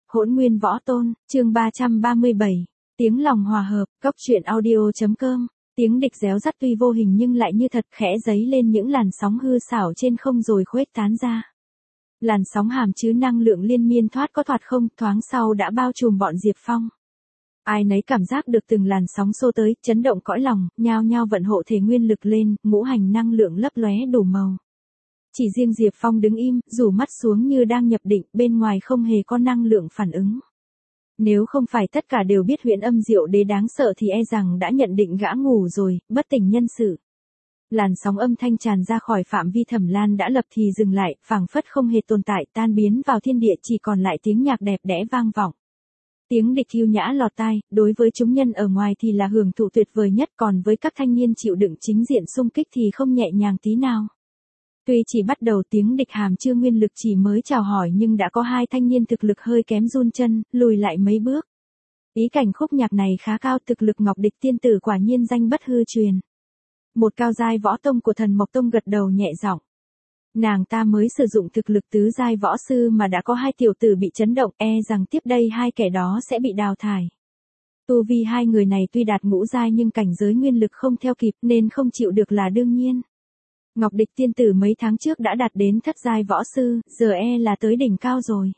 Hỗn nguyên võ tôn, chương 337. Tiếng lòng hòa hợp, cốc truyện audio.com. Tiếng địch réo rắt tuy vô hình nhưng lại như thật khẽ giấy lên những làn sóng hư xảo trên không rồi khuếch tán ra. Làn sóng hàm chứa năng lượng liên miên thoát có thoạt không, thoáng sau đã bao trùm bọn Diệp Phong. Ai nấy cảm giác được từng làn sóng xô tới, chấn động cõi lòng, nhao nhao vận hộ thể nguyên lực lên, ngũ hành năng lượng lấp lóe đủ màu. Chỉ riêng Diệp Phong đứng im, rủ mắt xuống như đang nhập định, bên ngoài không hề có năng lượng phản ứng. Nếu không phải tất cả đều biết Huyễn Âm Diệu Đế đáng sợ thì e rằng đã nhận định gã ngủ rồi, bất tỉnh nhân sự. Làn sóng âm thanh tràn ra khỏi phạm vi Thẩm Lan đã lập thì dừng lại, phảng phất không hề tồn tại, tan biến vào thiên địa, chỉ còn lại tiếng nhạc đẹp đẽ vang vọng. Tiếng địch yêu nhã lọt tai, đối với chúng nhân ở ngoài thì là hưởng thụ tuyệt vời nhất, còn với các thanh niên chịu đựng chính diện xung kích thì không nhẹ nhàng tí nào. Tuy chỉ bắt đầu tiếng địch hàm chưa nguyên lực chỉ mới chào hỏi nhưng đã có hai thanh niên thực lực hơi kém run chân, lùi lại mấy bước. Ý cảnh khúc nhạc này khá cao, thực lực Ngọc Địch tiên tử quả nhiên danh bất hư truyền. Một cao giai võ tông của Thần Mộc Tông gật đầu nhẹ giọng. Nàng ta mới sử dụng thực lực tứ giai võ sư mà đã có hai tiểu tử bị chấn động, e rằng tiếp đây hai kẻ đó sẽ bị đào thải. Tu vi hai người này tuy đạt ngũ giai nhưng cảnh giới nguyên lực không theo kịp nên không chịu được là đương nhiên. Ngọc Địch tiên tử mấy tháng trước đã đạt đến thất giai võ sư, giờ e là tới đỉnh cao rồi.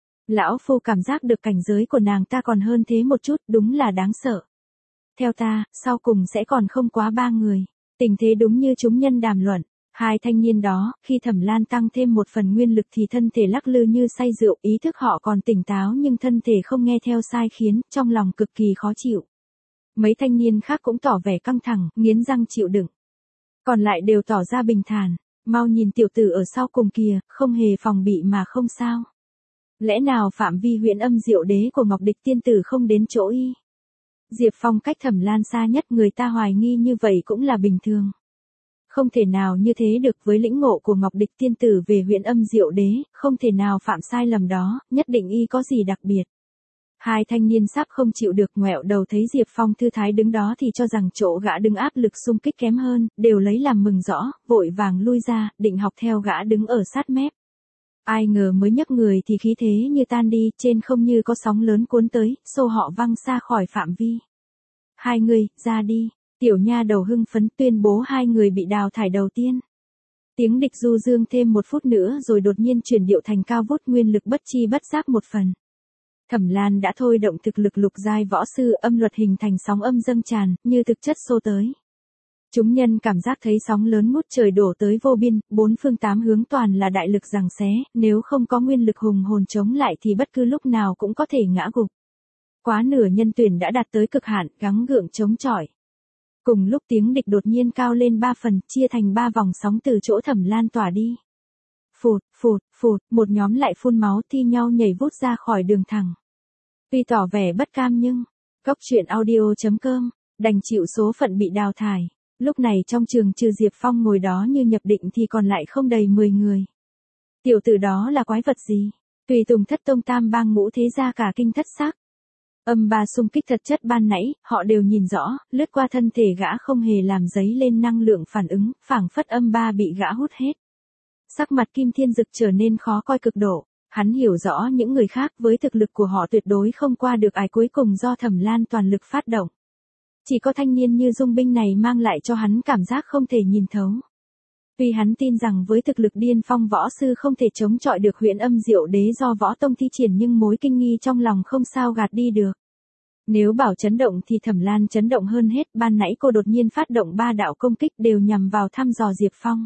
Lão phu cảm giác được cảnh giới của nàng ta còn hơn thế một chút, đúng là đáng sợ. Theo ta, sau cùng sẽ còn không quá ba người. Tình thế đúng như chúng nhân đàm luận. Hai thanh niên đó, khi Thẩm Lan tăng thêm một phần nguyên lực thì thân thể lắc lư như say rượu, ý thức họ còn tỉnh táo nhưng thân thể không nghe theo sai khiến, trong lòng cực kỳ khó chịu. Mấy thanh niên khác cũng tỏ vẻ căng thẳng, nghiến răng chịu đựng. Còn lại đều tỏ ra bình thản, mau nhìn tiểu tử ở sau cùng kìa, không hề phòng bị mà không sao. Lẽ nào phạm vi Huyễn Âm Diệu Đế của Ngọc Địch tiên tử không đến chỗ y? Diệp Phong cách Thẩm Lan xa nhất, người ta hoài nghi như vậy cũng là bình thường. Không thể nào như thế được, với lĩnh ngộ của Ngọc Địch tiên tử về Huyễn Âm Diệu Đế, không thể nào phạm sai lầm đó, nhất định y có gì đặc biệt. Hai thanh niên sắp không chịu được ngoẹo đầu thấy Diệp Phong thư thái đứng đó thì cho rằng chỗ gã đứng áp lực xung kích kém hơn, đều lấy làm mừng rõ, vội vàng lui ra, định học theo gã đứng ở sát mép. Ai ngờ mới nhấc người thì khí thế như tan đi, trên không như có sóng lớn cuốn tới, xô họ văng xa khỏi phạm vi. Hai người, ra đi, tiểu nha đầu hưng phấn tuyên bố hai người bị đào thải đầu tiên. Tiếng địch du dương thêm một phút nữa rồi đột nhiên chuyển điệu thành cao vút, nguyên lực bất chi bất giác một phần. Thẩm Lan đã thôi động thực lực lục giai võ sư, âm luật hình thành sóng âm dâng tràn, như thực chất xô tới. Chúng nhân cảm giác thấy sóng lớn ngút trời đổ tới vô biên, bốn phương tám hướng toàn là đại lực giằng xé, nếu không có nguyên lực hùng hồn chống lại thì bất cứ lúc nào cũng có thể ngã gục. Quá nửa nhân tuyển đã đạt tới cực hạn, gắng gượng chống chọi. Cùng lúc tiếng địch đột nhiên cao lên 3 phần, chia thành 3 vòng sóng từ chỗ Thẩm Lan tỏa đi. Phụt, phụt, phụt, một nhóm lại phun máu thi nhau nhảy vút ra khỏi đường thẳng. Tuy tỏ vẻ bất cam nhưng, cốc truyện audio.com, đành chịu số phận bị đào thải. Lúc này trong trường trừ Diệp Phong ngồi đó như nhập định thì còn lại không đầy 10 người. Tiểu tử đó là quái vật gì? Tùy Tùng Thất Tông Tam Bang Ngũ Thế Gia cả kinh thất sắc. Âm ba xung kích thật chất ban nãy, họ đều nhìn rõ, lướt qua thân thể gã không hề làm dấy lên năng lượng phản ứng, phảng phất âm ba bị gã hút hết. Sắc mặt Kim Thiên Dực trở nên khó coi cực độ, hắn hiểu rõ những người khác với thực lực của họ tuyệt đối không qua được ải cuối cùng do Thẩm Lan toàn lực phát động. Chỉ có thanh niên như Dung Binh này mang lại cho hắn cảm giác không thể nhìn thấu. Vì hắn tin rằng với thực lực điên phong võ sư không thể chống chọi được Huyễn Âm Diệu Đế do võ tông thi triển, nhưng mối kinh nghi trong lòng không sao gạt đi được. Nếu bảo chấn động thì Thẩm Lan chấn động hơn hết, ban nãy cô đột nhiên phát động 3 đạo công kích đều nhằm vào thăm dò Diệp Phong.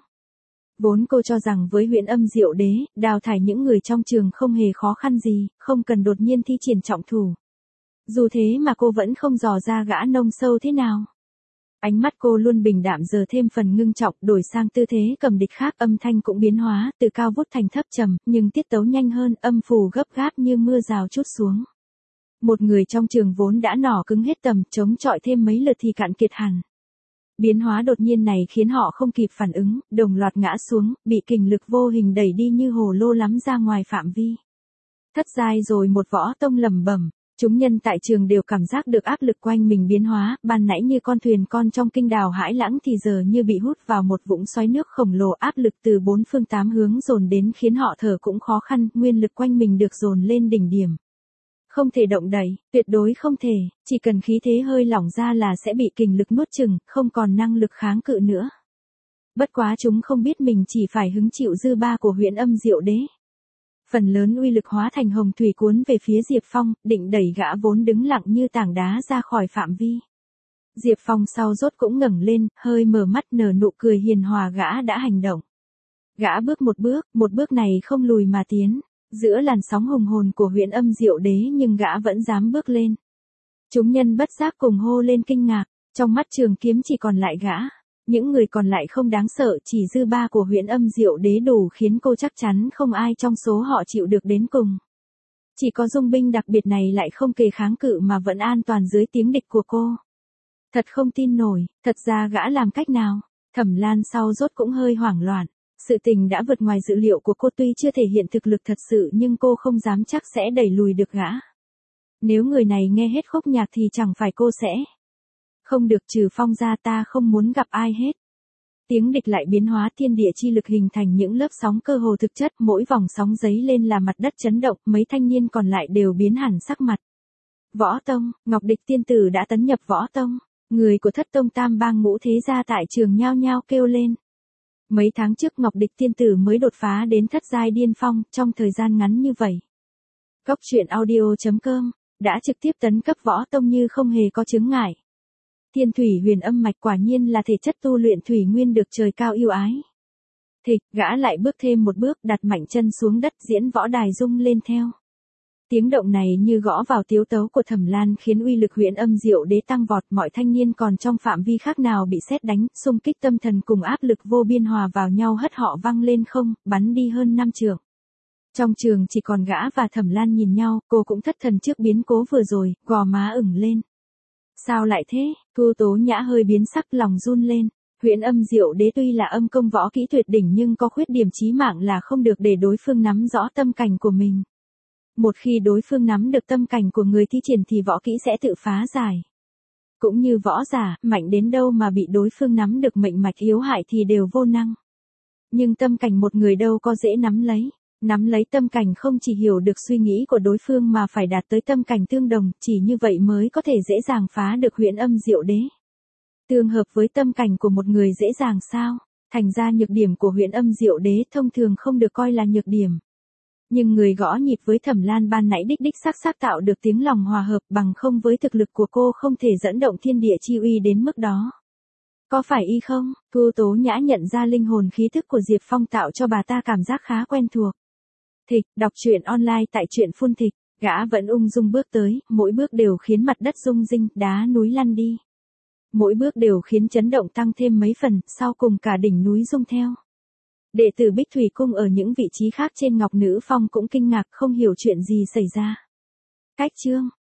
Vốn cô cho rằng với Huyễn Âm Diệu Đế, đào thải những người trong trường không hề khó khăn gì, không cần đột nhiên thi triển trọng thủ. Dù thế mà cô vẫn không dò ra gã nông sâu thế nào. Ánh mắt cô luôn bình đạm giờ thêm phần ngưng trọng, đổi sang tư thế cầm địch khác, âm thanh cũng biến hóa, từ cao vút thành thấp trầm, nhưng tiết tấu nhanh hơn, âm phù gấp gáp như mưa rào trút xuống. Một người trong trường vốn đã nỏ cứng hết tầm, chống chọi thêm mấy lượt thì cạn kiệt hẳn. Biến hóa đột nhiên này khiến họ không kịp phản ứng, đồng loạt ngã xuống, bị kình lực vô hình đẩy đi như hồ lô lắm ra ngoài phạm vi. Thất giai rồi, một võ tông lẩm bẩm. Chúng nhân tại trường đều cảm giác được áp lực quanh mình biến hóa, ban nãy như con thuyền con trong kinh đào hãi lãng thì giờ như bị hút vào một vũng xoáy nước khổng lồ, áp lực từ bốn phương tám hướng dồn đến khiến họ thở cũng khó khăn, nguyên lực quanh mình được dồn lên đỉnh điểm. Không thể động đậy, tuyệt đối không thể, chỉ cần khí thế hơi lỏng ra là sẽ bị kình lực nuốt chửng, không còn năng lực kháng cự nữa. Bất quá chúng không biết mình chỉ phải hứng chịu dư ba của Huyễn Âm Diệu Đế. Phần lớn uy lực hóa thành hồng thủy cuốn về phía Diệp Phong, định đẩy gã vốn đứng lặng như tảng đá ra khỏi phạm vi. Diệp Phong sau rốt cũng ngẩng lên, hơi mở mắt nở nụ cười hiền hòa, gã đã hành động. Gã bước một bước này không lùi mà tiến, giữa làn sóng hùng hồn của Huyễn Âm Diệu Đế nhưng gã vẫn dám bước lên. Chúng nhân bất giác cùng hô lên kinh ngạc, trong mắt Trường Kiếm chỉ còn lại gã. Những người còn lại không đáng sợ, chỉ dư ba của Huyễn Âm Diệu Đế đủ khiến cô chắc chắn không ai trong số họ chịu được đến cùng. Chỉ có dung binh đặc biệt này lại không kề kháng cự mà vẫn an toàn dưới tiếng địch của cô. Thật không tin nổi, thật ra gã làm cách nào? Thẩm Lan sau rốt cũng hơi hoảng loạn. Sự tình đã vượt ngoài dự liệu của cô, tuy chưa thể hiện thực lực thật sự nhưng cô không dám chắc sẽ đẩy lùi được gã. Nếu người này nghe hết khúc nhạc thì chẳng phải cô sẽ... Không được, trừ Phong ra ta không muốn gặp ai hết. Tiếng địch lại biến hóa, thiên địa chi lực hình thành những lớp sóng cơ hồ thực chất, mỗi vòng sóng giấy lên là mặt đất chấn động, mấy thanh niên còn lại đều biến hẳn sắc mặt. Võ Tông, Ngọc Địch tiên tử đã tấn nhập Võ Tông, người của Thất Tông Tam Bang Ngũ Thế Gia tại trường nhao nhao kêu lên. Mấy tháng trước Ngọc Địch tiên tử mới đột phá đến thất giai điên phong, trong thời gian ngắn như vậy. Cốc truyện audio.com đã trực tiếp tấn cấp Võ Tông như không hề có chướng ngại. Thiên thủy huyền âm mạch quả nhiên là thể chất tu luyện thủy nguyên được trời cao yêu ái. Thịch, gã lại bước thêm một bước, đặt mạnh chân xuống đất, diễn võ đài rung lên theo. Tiếng động này như gõ vào tiếu tấu của Thẩm Lan khiến uy lực Huyễn Âm Diệu Đế tăng vọt, mọi thanh niên còn trong phạm vi khác nào bị sét đánh, xung kích tâm thần cùng áp lực vô biên hòa vào nhau hất họ văng lên không, bắn đi hơn 5 trượng. Trong trường chỉ còn gã và Thẩm Lan nhìn nhau, cô cũng thất thần trước biến cố vừa rồi, gò má ửng lên. Sao lại thế? Thu Tố Nhã hơi biến sắc, lòng run lên. Huyễn Âm Diệu Đế tuy là âm công võ kỹ tuyệt đỉnh nhưng có khuyết điểm chí mạng là không được để đối phương nắm rõ tâm cảnh của mình. Một khi đối phương nắm được tâm cảnh của người thi triển thì võ kỹ sẽ tự phá giải. Cũng như võ giả, mạnh đến đâu mà bị đối phương nắm được mệnh mạch yếu hại thì đều vô năng. Nhưng tâm cảnh một người đâu có dễ nắm lấy. Nắm lấy tâm cảnh không chỉ hiểu được suy nghĩ của đối phương mà phải đạt tới tâm cảnh tương đồng, chỉ như vậy mới có thể dễ dàng phá được Huyễn Âm Diệu Đế. Tương hợp với tâm cảnh của một người dễ dàng sao? Thành ra nhược điểm của Huyễn Âm Diệu Đế thông thường không được coi là nhược điểm. Nhưng người gõ nhịp với Thẩm Lan ban nãy đích đích xác tạo được tiếng lòng hòa hợp, bằng không với thực lực của cô không thể dẫn động thiên địa chi uy đến mức đó. Có phải y không? Thu Tố Nhã nhận ra linh hồn khí thức của Diệp Phong tạo cho bà ta cảm giác khá quen thuộc. Thịch, đọc truyện online tại truyện Phun Thịch, gã vẫn ung dung bước tới, mỗi bước đều khiến mặt đất rung rinh, đá núi lăn đi. Mỗi bước đều khiến chấn động tăng thêm mấy phần, sau cùng cả đỉnh núi rung theo. Đệ tử Bích Thủy Cung ở những vị trí khác trên Ngọc Nữ Phong cũng kinh ngạc, không hiểu chuyện gì xảy ra. Cách chương